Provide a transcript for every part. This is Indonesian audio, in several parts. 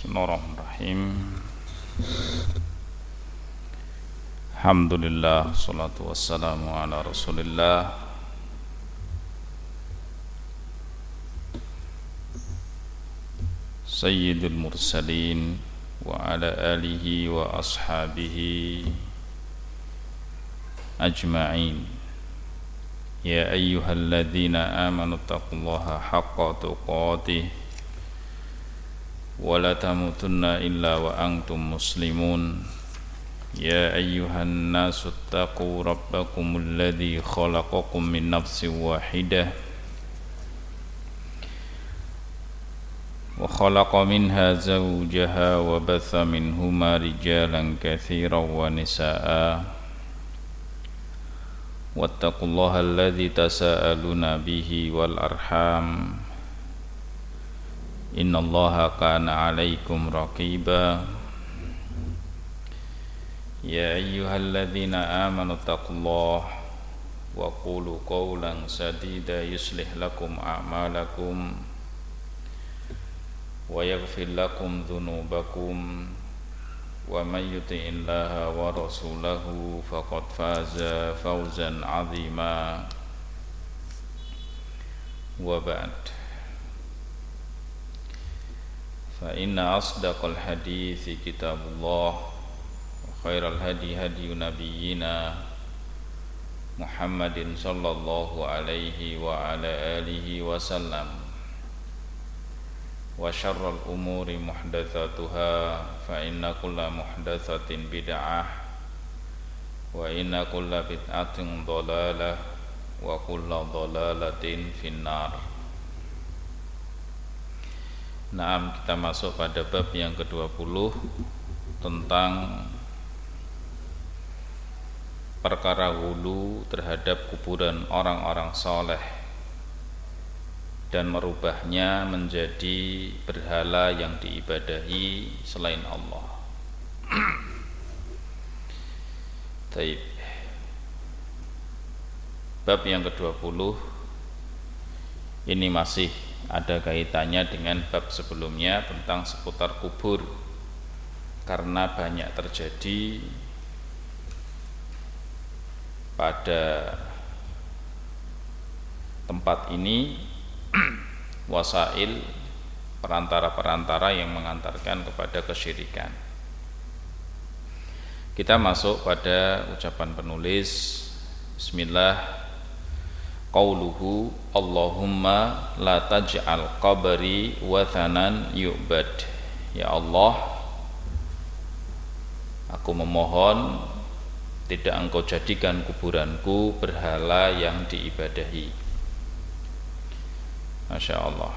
Bismillahirrahmanirrahim. Alhamdulillah, salatu wassalamu ala Rasulillah Sayyidul mursalin wa ala alihi wa ashabihi ajma'in. Ya ayyuhalladzina amanu taqullaha haqqa tuqatih wa la tamutunna illa wa antum muslimun. Ya ayyuhan nasu taqu rabbakumul ladzi khalaqakum min nafsin wahidah wa khalaqa minha zawjaha wa batha minhuma rijalan katsiran wa nisaa'a wattaqullaha alladzi tasaaluna bihi wal arham innallaha kana 'alaikum raqiba. Ya ayyuhalladzina amanu taqullaha wa qulu qawlan sadida yuslih lakum a'malakum wa yaghfir lakum dhunubakum wa may yuti'illaha wa rasulahu faqad faza fawzan 'azima. Wa ba'd. Fa inna asdaqal hadithi kitabullah wa khairal hadi hadiyu nabiyyina Muhammadin sallallahu alaihi wa ala alihi wa sallam wa syarrul umuri muhdatsatuha fa inna kulla muhdatsatin bid'ah wa inna kulla bid'atin dhalalah wa kulla dhalalatin finnar. Nah, kita masuk pada bab yang ke-20 tentang perkara hulu terhadap kuburan orang-orang soleh dan merubahnya menjadi berhala yang diibadahi selain Allah. Baik. Bab yang ke-20 ini masih ada kaitannya dengan bab sebelumnya tentang seputar kubur, karena banyak terjadi pada tempat ini wasail, perantara-perantara yang mengantarkan kepada kesyirikan. Kita masuk pada ucapan penulis. Bismillah. Qauluhu Allahumma la taj'al qabri wathanan yu'bad. Ya Allah, aku memohon tidak engkau jadikan kuburanku berhala yang diibadahi. Masya Allah.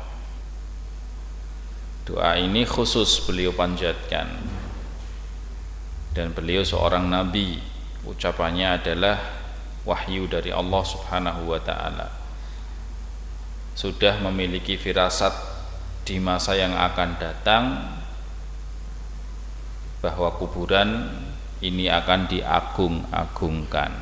Doa ini khusus beliau panjatkan, dan beliau seorang nabi. Ucapannya adalah wahyu dari Allah subhanahu wa ta'ala. Sudah memiliki firasat di masa yang akan datang bahwa kuburan ini akan diagung-agungkan,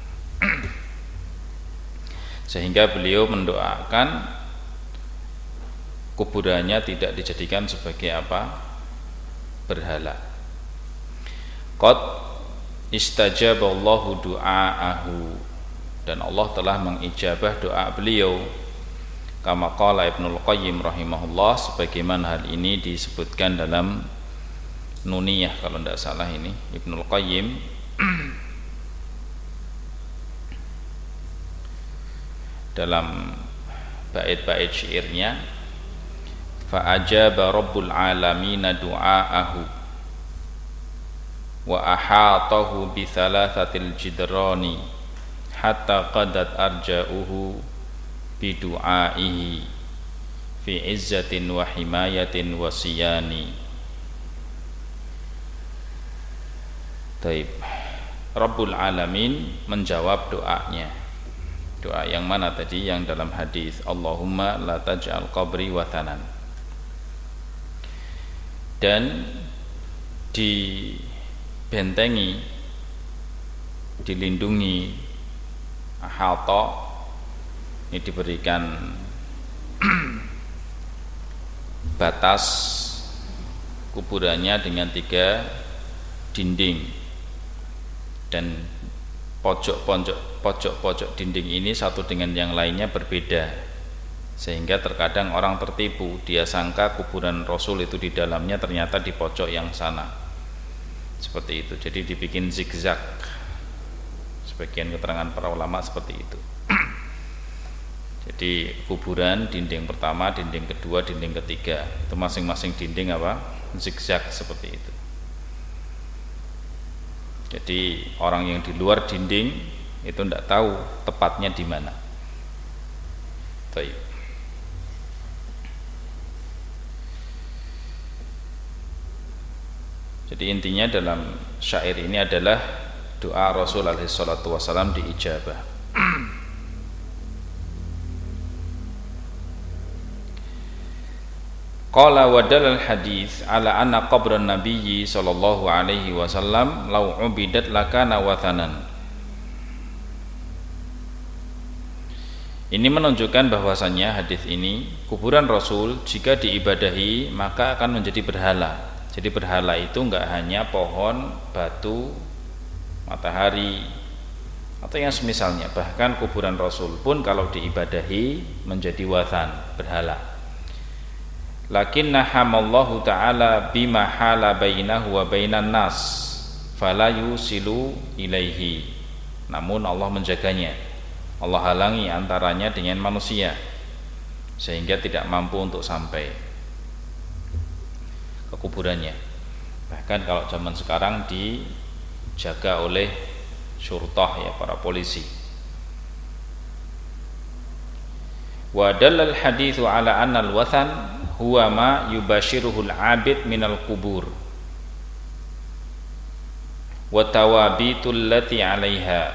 sehingga beliau mendoakan kuburannya tidak dijadikan sebagai apa? Berhala. Qad istajaballahu du'aahu, dan Allah telah mengijabah doa beliau. Kama qala Ibnul Qayyim rahimahullah, sebagaimana hal ini disebutkan dalam Nuniyah kalau tidak salah ini Ibnul Qayyim dalam bait-bait syairnya, fa ajaba rabbul alamin du'aahu wa ahatahu bi thalathatil jidrani hatta qadat arja'uhu bi du'aihi fi izzatin wa himayatin wa siyani. Taib. Rabbul alamin menjawab doanya. Doa yang mana tadi? Yang dalam hadis Allahumma la taj'al qabri wathanan. Dan dibentengi, dilindungi, ahata, ini diberikan batas kuburannya dengan 3 dinding, dan pojok-pojok dinding ini satu dengan yang lainnya berbeda, sehingga terkadang orang tertipu, dia sangka kuburan Rasul itu di dalamnya, ternyata di pojok yang sana, seperti itu. Jadi dibikin zigzag, sebagian keterangan para ulama seperti itu. Jadi kuburan dinding pertama, dinding kedua, dinding ketiga, itu masing-masing dinding apa? Zigzag seperti itu. Jadi orang yang di luar dinding itu tidak tahu tepatnya di mana. Baik. Jadi intinya dalam syair ini adalah doa Rasul alaihi salatu wasallam diijabah. Qala wa dalal hadis ala anna qabran nabiyyi sallallahu alaihi wasallam law ubidat lakana wathanan. Ini menunjukkan bahwasannya hadis ini, kuburan Rasul jika diibadahi maka akan menjadi berhala. Jadi berhala itu enggak hanya pohon, batu, matahari atau yang semisalnya, bahkan kuburan Rasul pun kalau diibadahi menjadi wathan, berhala. Lakinna hamallahu ta'ala bima hala bainahu wa bainan nas fala yusilu ilaihi. Namun Allah menjaganya, Allah halangi antaranya dengan manusia sehingga tidak mampu untuk sampai ke kuburannya. Bahkan kalau zaman sekarang dijaga oleh syurtah, ya, para polisi. Wa dalal haditsu ala anna al-wathan huwa ma yubashiruhul abid minal kubur wa tawabitul lati 'alaiha.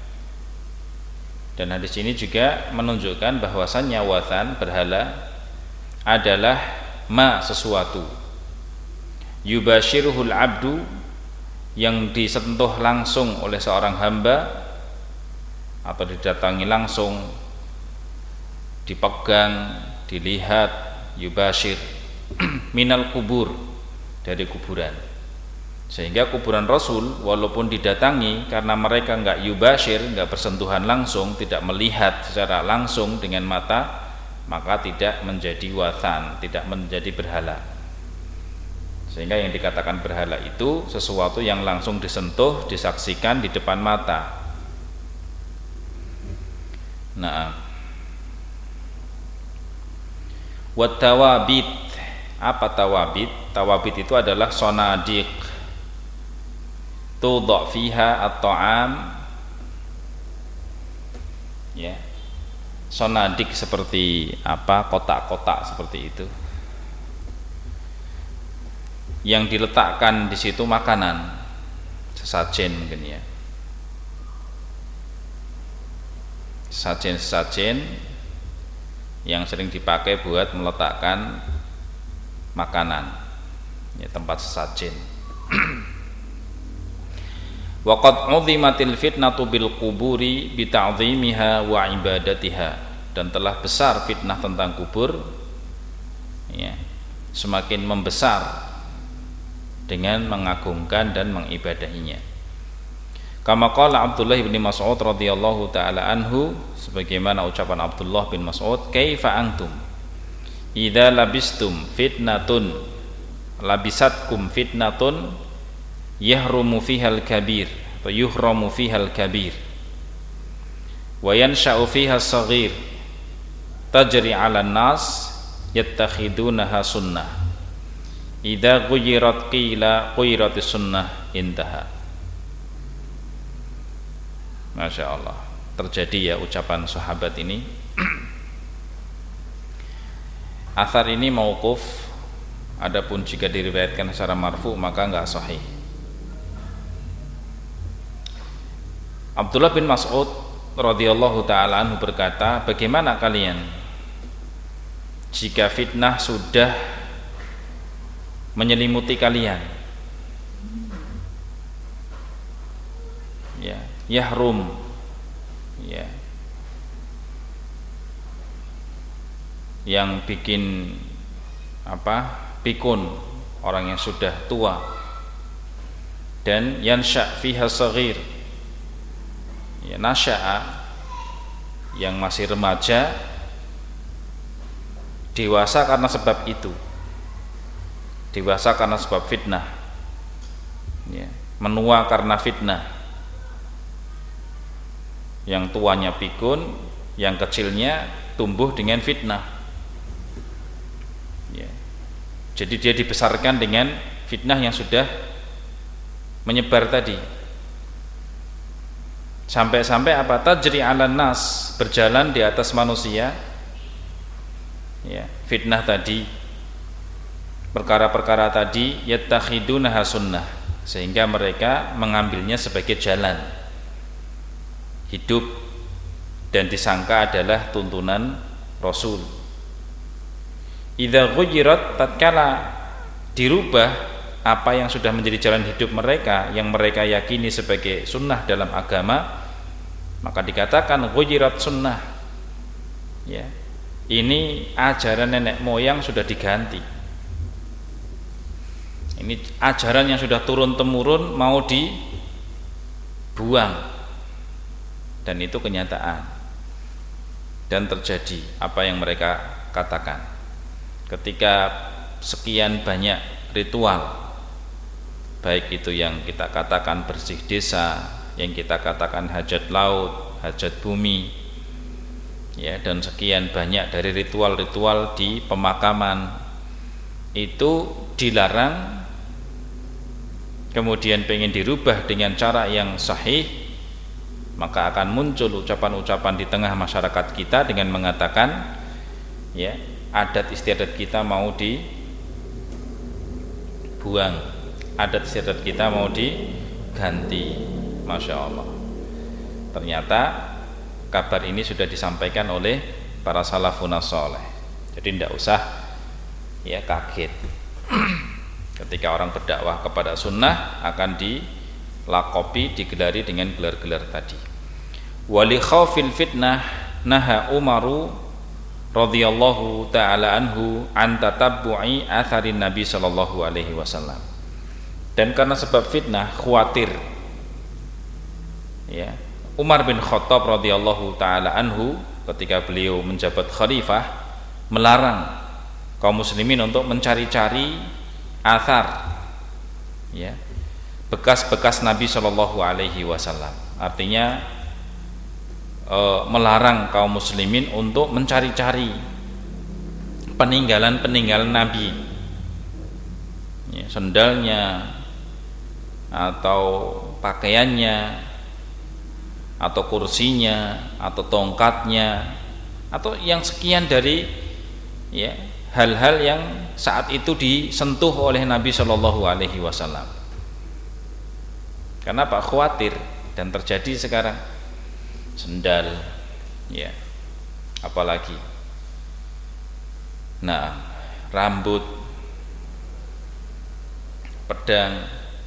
Dan hadis ini juga menunjukkan bahwasannya wathan, berhala, adalah ma, sesuatu, yubashiruhul abdu, yang disentuh langsung oleh seorang hamba atau didatangi langsung, dipegang, dilihat, yubashir minal kubur, dari kuburan. Sehingga kuburan Rasul walaupun didatangi, karena mereka enggak yubashir, enggak bersentuhan langsung, tidak melihat secara langsung dengan mata, maka tidak menjadi wathan, tidak menjadi berhala. Sehingga yang dikatakan berhala itu sesuatu yang langsung disentuh, disaksikan di depan mata. Nah, wat tawabit, apa tawabit? Tawabit itu adalah sonadiq tudh fiha at-ta'am, ya, sonadik seperti apa, kotak-kotak seperti itu, yang diletakkan di situ makanan, sesajen mungkin, ya, sesajen yang sering dipakai buat meletakkan makanan, ya, tempat sesajen. Waqad 'udhimatil fitnatu bil quburi bi ta'dhimiha wa ibadatiha, dan telah besar fitnah tentang kubur, ya, semakin membesar dengan mengagungkan dan mengibadahinya. Kama qala Abdullah bin Mas'ud radhiyallahu taala anhu, sebagaimana ucapan Abdullah bin Mas'ud, kaifa antum idza labistum fitnatun labisatkum fitnatun yahrumu fihal kabir atau yuhramu fihal kabir wa yansha'u fiha as-saghir tajri 'alan nas yattakhidunaha sunnah idza ghuyirat qila ghuyiratis sunnah, intaha. Masya Allah, terjadi, ya, ucapan sahabat ini. Athar ini mauquf, adapun jika diriwayatkan secara marfu maka enggak sahih. Abdullah bin Mas'ud radhiyallahu taala anhu berkata, bagaimana kalian jika fitnah sudah menyelimuti kalian, ya, yahrum, ya, yang bikin apa, pikun, orang yang sudah tua, dan yansha fiha saghir, ya, nasya'a yang masih remaja, dewasa karena sebab itu, dewasa karena sebab fitnah, ya, menua karena fitnah. Yang tuanya pikun, yang kecilnya tumbuh dengan fitnah, ya. Jadi dia dibesarkan dengan fitnah yang sudah menyebar tadi, sampai-sampai apa? Tajri 'alan nas, berjalan di atas manusia, ya, fitnah tadi, perkara-perkara tadi, yattakhidunaha sunnah, sehingga mereka mengambilnya sebagai jalan hidup dan disangka adalah tuntunan Rasul. Idza ghuyirat, tatkala dirubah apa yang sudah menjadi jalan hidup mereka, yang mereka yakini sebagai sunnah dalam agama, maka dikatakan ghuyirat sunnah, ya, ini ajaran nenek moyang sudah diganti, ini ajaran yang sudah turun temurun mau dibuang. Dan itu kenyataan, dan terjadi apa yang mereka katakan. Ketika sekian banyak ritual, baik itu yang kita katakan bersih desa, yang kita katakan hajat laut, hajat bumi, ya, dan sekian banyak dari ritual-ritual di pemakaman, itu dilarang, kemudian pengen dirubah dengan cara yang sahih, maka akan muncul ucapan-ucapan di tengah masyarakat kita dengan mengatakan, ya, adat istiadat kita mau dibuang, adat istiadat kita mau diganti. Masya Allah. Ternyata kabar ini sudah disampaikan oleh para salafun sholeh. Jadi tidak usah, ya, kaget ketika orang berdakwah kepada sunnah akan dilakopi, digelari dengan gelar-gelar tadi. Wali khawfil fitnah naha Umaru radhiyallahu ta'ala anhu an tatabbu'i atharin Nabi sallallahu alaihi wasallam. Dan karena sebab fitnah, khawatir, ya, Umar bin Khattab radhiyallahu ta'ala anhu ketika beliau menjabat khalifah melarang kaum muslimin untuk mencari-cari athar, ya, bekas-bekas Nabi sallallahu alaihi wasallam. Artinya melarang kaum muslimin untuk mencari-cari peninggalan-peninggalan Nabi, ya, sendalnya atau pakaiannya atau kursinya atau tongkatnya atau yang sekian dari, ya, hal-hal yang saat itu disentuh oleh Nabi Shallallahu Alaihi Wasallam. Kenapa? Khawatir, dan terjadi sekarang sendal, ya, apalagi, nah, rambut, pedang,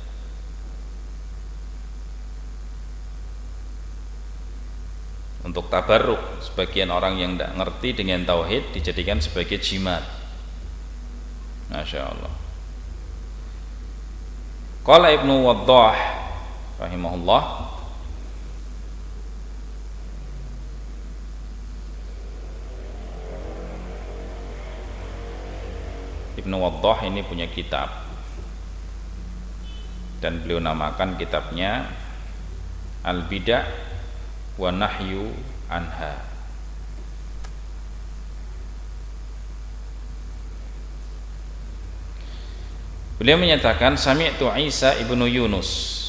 untuk tabarruk. Sebagian orang yang tidak ngerti dengan tauhid dijadikan sebagai jimat. Masya Allah. Qala Ibnu Waddah rahimahullah, Ibnu Waddah ini punya kitab, dan beliau namakan kitabnya Al-Bidah wa Nahyu Anha. Beliau menyatakan, sami'tu Isa ibnu Yunus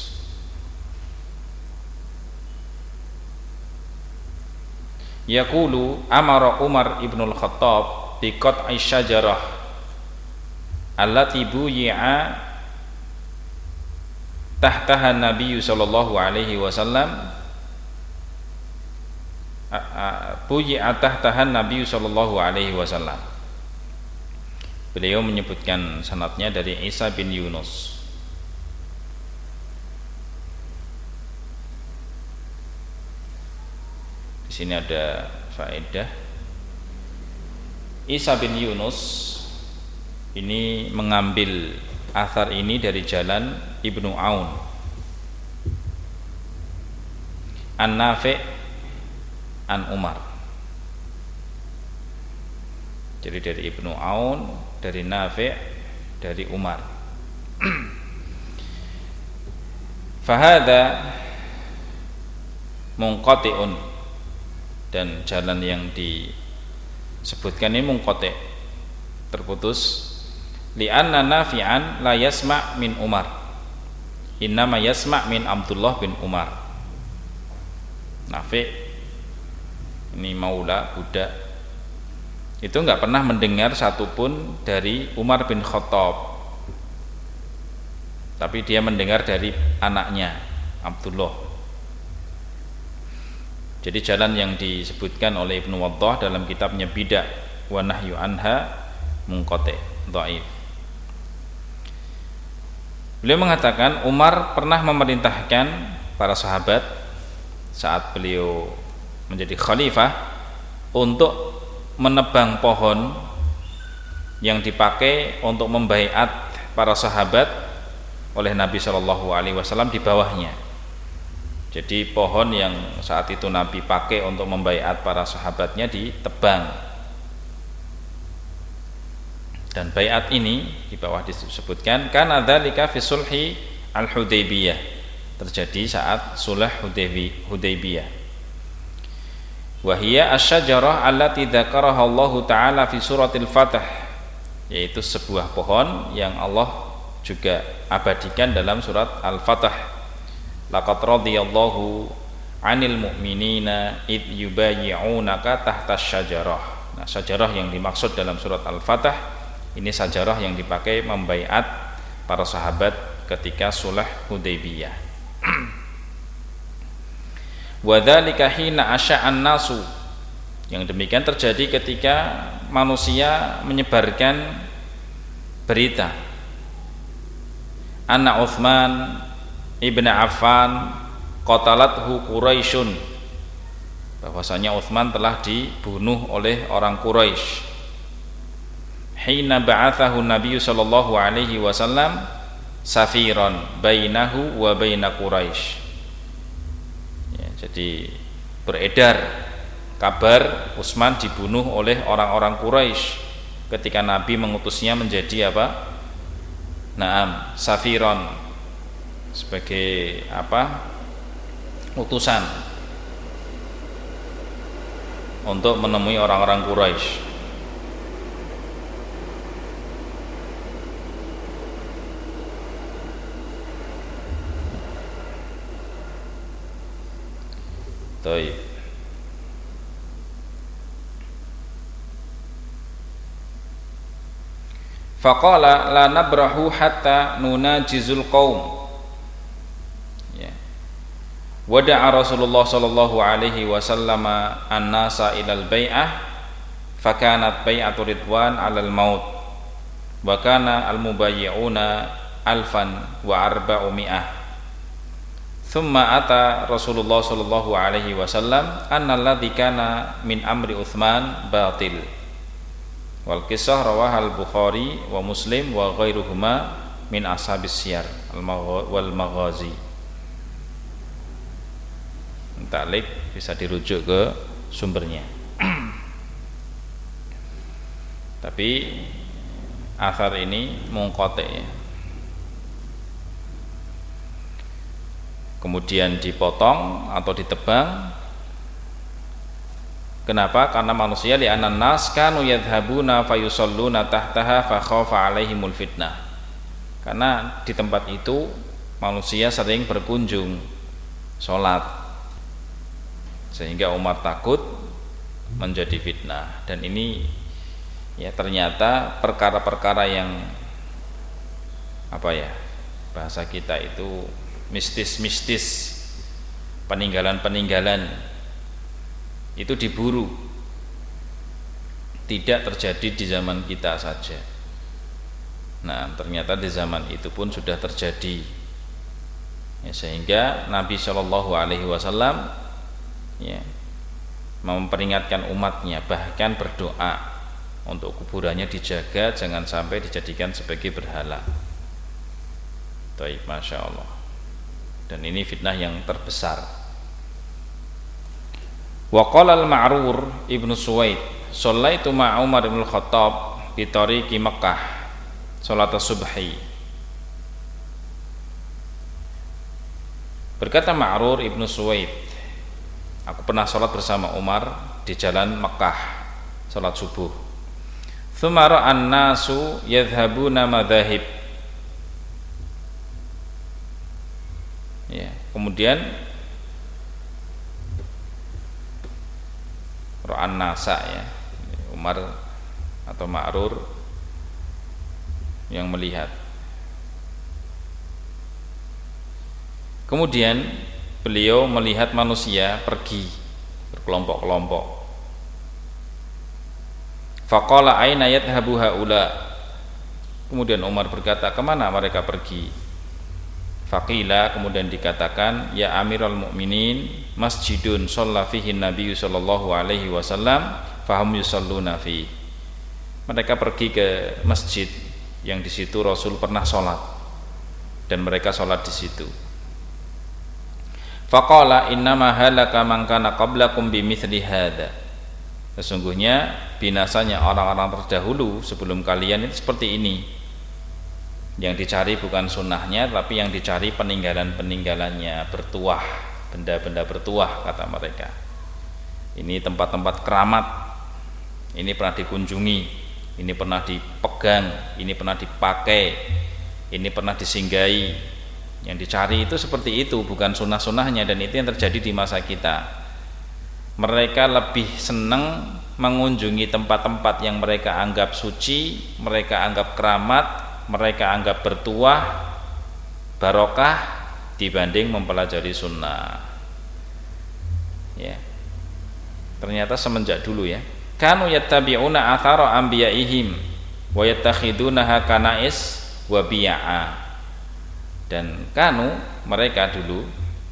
yaqulu amara Umar ibnu al-Khattab bi qat'i syajarah allati buyi'a tahtaha Nabi sallallahu alaihi wasallam, buyi'a tahtaha Nabi sallallahu alaihi wasallam. Beliau menyebutkan sanadnya dari Isa bin Yunus. Di sini ada faedah. Isa bin Yunus ini mengambil athar ini dari jalan Ibnu Aun an Nafi' an Umar. Jadi dari Ibnu Aun, dari Nafi', dari Umar. Fahada munqati'un, dan jalan yang disebutkan ini munqati', terputus. Li'anna Nafi'an la yasma' min Umar, innama yasma' min Abdullah bin Umar. Nafi' ini maula, budak, itu enggak pernah mendengar satupun dari Umar bin Khattab, tapi dia mendengar dari anaknya Abdullah. Jadi jalan yang disebutkan oleh Ibnu Waddah dalam kitabnya Bid'ah wa Nahyu Anha munqati', dhaif. Beliau mengatakan Umar pernah memerintahkan para sahabat saat beliau menjadi khalifah untuk menebang pohon yang dipakai untuk membaiat para sahabat oleh Nabi Shallallahu Alaihi Wasallam di bawahnya. Jadi pohon yang saat itu Nabi pakai untuk membaiat para sahabatnya ditebang. Dan baiat ini di bawah disebutkan kana dzalika fi sulhi al-Hudaybiyah, terjadi saat sulh Hudaybiyah. Wa hiya asy-syajarah allati dzakaraha Allah taala fi suratil Fath, yaitu sebuah pohon yang Allah juga abadikan dalam surat Al-Fath. Laqad radiyallahu 'anil mu'minina id yubayyi'unaka tahta asy-syajarah. Nah, syajarah yang dimaksud dalam surat Al-Fath ini sajarah yang dipakai membaiat para sahabat ketika sulh Hudaybiyah. Wa dzalika hina asya'an nasu, yang demikian terjadi ketika manusia menyebarkan berita anna Utsman ibn Affan qatalathu Quraisyun, bahwasanya Utsman telah dibunuh oleh orang Quraisy. Hina ba'athahu Nabi sallallahu alaihi wasallam safiran bainahu wa baina Quraisy. Ya, jadi beredar kabar Utsman dibunuh oleh orang-orang Quraisy ketika Nabi mengutusnya menjadi apa? Naam, safiran, sebagai apa? Utusan untuk menemui orang-orang Quraisy. Baik. Faqala la nabrahu hatta nunajizul qaum. Ya. Wada'a Rasulullah sallallahu alaihi wasallam an-nasa ilal bai'ah fakanat bai'atu ridwan 'alal maut wa kana al-mubayyi'una alfan wa arba'umi'ah. Thumma ata Rasulullah sallallahu alaihi wasallam annalladzi kana min amri Utsman batil. Wal kisah rawahal Bukhari wa Muslim wa ghairuhuma min ashabis siyar wal maghazi. Ta'liq bisa dirujuk ke sumbernya. Tapi athar ini munqati, ya. Kemudian dipotong atau ditebang. Kenapa? Karena manusia li'anan nas kanu yadhhabuna fayusalluna tahtaha fa khafa 'alaihimul fitnah. Karena di tempat itu manusia sering berkunjung salat, sehingga umat takut menjadi fitnah. Dan ini ya ternyata perkara-perkara yang apa ya, bahasa kita itu mistis-mistis, peninggalan-peninggalan itu diburu. Tidak terjadi di zaman kita saja. Nah, ternyata di zaman itu pun sudah terjadi. Ya, sehingga Nabi Shallallahu Alaihi Wasallam ya, memperingatkan umatnya, bahkan berdoa untuk kuburannya dijaga, jangan sampai dijadikan sebagai berhala. Baik, Masya Allah. Dan ini fitnah yang terbesar. Wa qala al-Ma'rur Ibnu Suwaid, "Shallaitu ma'a Umar bin Khattab bi tariqi Makkah, salat subhi." Berkata Ma'rur Ibnu Suwaid, aku pernah salat bersama Umar di jalan Makkah, salat subuh. Tsumma ra'an nasu yadhhabuna madzahib. Ya, kemudian ra'an nasa, ya, Umar atau Ma'rur yang melihat. Kemudian beliau melihat manusia pergi berkelompok-kelompok. Faqala aina yadhhabu haula. Kemudian Umar berkata, kemana mereka pergi? Faqila, kemudian dikatakan, ya Amirul Mukminin, masjidun shalla fihi Nabi sallallahu alaihi wasallam fahum yusalluna fi. Mereka pergi ke masjid yang di situ Rasul pernah sholat dan mereka sholat di situ. Faqala innama halaka man kana qablakum bimithli hadza. Sesungguhnya binasanya orang-orang terdahulu sebelum kalian itu seperti ini. Yang dicari bukan sunnahnya, tapi yang dicari peninggalan-peninggalannya, bertuah, benda-benda bertuah, kata mereka. Ini tempat-tempat keramat, ini pernah dikunjungi, ini pernah dipegang, ini pernah dipakai, ini pernah disinggahi. Yang dicari itu seperti itu, bukan sunnah-sunnahnya. Dan itu yang terjadi di masa kita. Mereka lebih senang mengunjungi tempat-tempat yang mereka anggap suci, mereka anggap keramat, mereka anggap bertuah, barokah, dibanding mempelajari sunnah. Ya, ternyata semenjak dulu, ya, kanu yattabi'una athara anbiya'ihim wa yattakhidunaha kanais wa biya'a. Dan kanu, mereka dulu,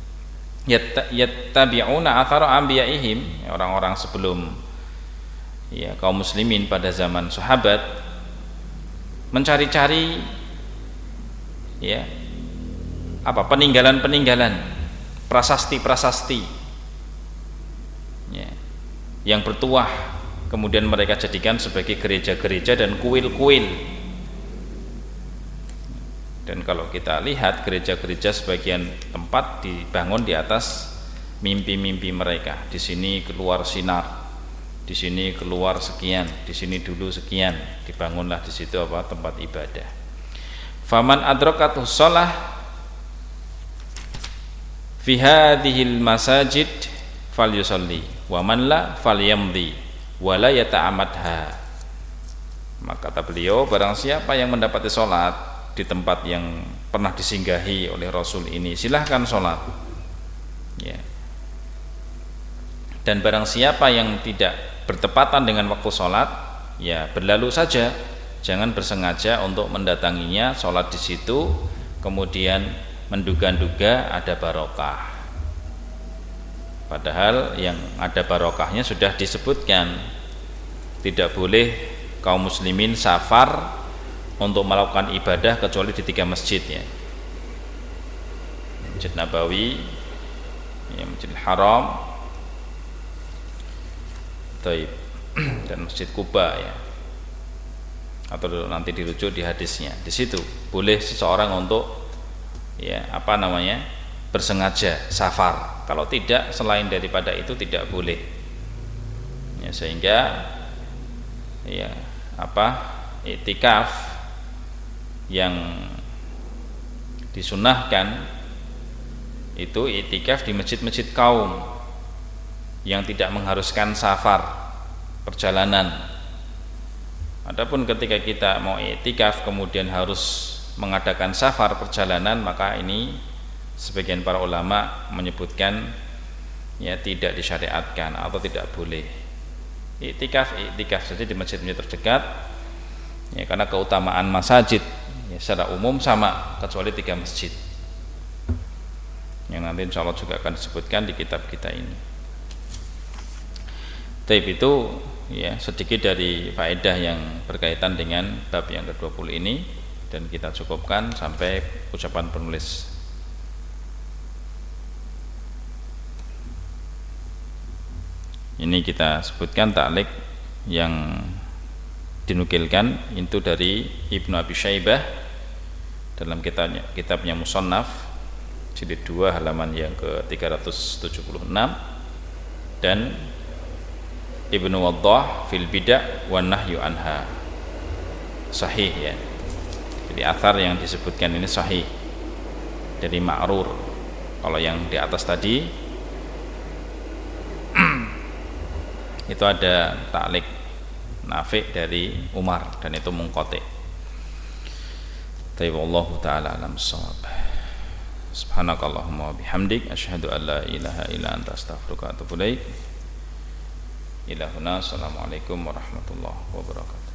yattabi'una athara anbiya'ihim, orang-orang sebelum, ya, kaum muslimin pada zaman sahabat, mencari-cari, ya, apa, peninggalan-peninggalan, prasasti-prasasti, ya, yang bertuah, kemudian mereka jadikan sebagai gereja-gereja dan kuil-kuil. Dan kalau kita lihat gereja-gereja sebagian tempat dibangun di atas mimpi-mimpi mereka. Di sini keluar sinar, di sini keluar sekian, di sini dulu sekian, dibangunlah di situ apa, tempat ibadah. Faman adrakatuh shalah fi hadhil masajid falyusalli wa man la falyamdi wa la yata'amadha. Maka kata beliau, barang siapa yang mendapati salat di tempat yang pernah disinggahi oleh Rasul ini, silahkan salat, ya. Dan barang siapa yang tidak bertepatan dengan waktu sholat, ya berlalu saja, jangan bersengaja untuk mendatanginya, sholat di situ, kemudian menduga-duga ada barokah. Padahal yang ada barokahnya sudah disebutkan, tidak boleh kaum muslimin safar untuk melakukan ibadah kecuali di 3 masjid, ya. Masjid Nabawi, ya, Masjidil Haram, Taib, dan Masjid Kuba, ya. Atau nanti dirujuk di hadisnya. Di situ boleh seseorang untuk, ya, apa namanya, bersengaja safar. Kalau tidak, selain daripada itu tidak boleh. Ya, sehingga, ya, apa, iktikaf yang disunnahkan itu iktikaf di masjid-masjid kaum yang tidak mengharuskan safar, perjalanan. Adapun ketika kita mau iktikaf kemudian harus mengadakan safar, perjalanan, maka ini sebagian para ulama menyebutkan, ya, tidak disyariatkan atau tidak boleh. Iktikaf saja di masjid-masjid terdekat, ya, karena keutamaan masjid, ya, secara umum sama kecuali 3 masjid yang nanti insya Allah juga akan disebutkan di kitab kita ini. Taib itu, ya, sedikit dari faedah yang berkaitan dengan bab yang ke-20 ini. dan kita cukupkan sampai ucapan penulis. Ini kita sebutkan ta'liq yang dinukilkan itu dari Ibnu Abi Syaibah dalam kitabnya Musannaf jilid 2 halaman yang ke-376, dan Ibnu Waddah fil Bid'ah wan Nahyu anha, sahih ya. Jadi athar yang disebutkan ini sahih dari Ma'rur. Kalau yang di atas tadi itu ada ta'liq Nafi' dari Umar dan itu munqati'. Wallahu ta'ala alam shawab. Subhanakallahumma wa bihamdik asyhadu an la ilaha illa anta astaghfiruka wa atubu ilaik. Ilahuna assalamualaikum warahmatullahi wabarakatuh.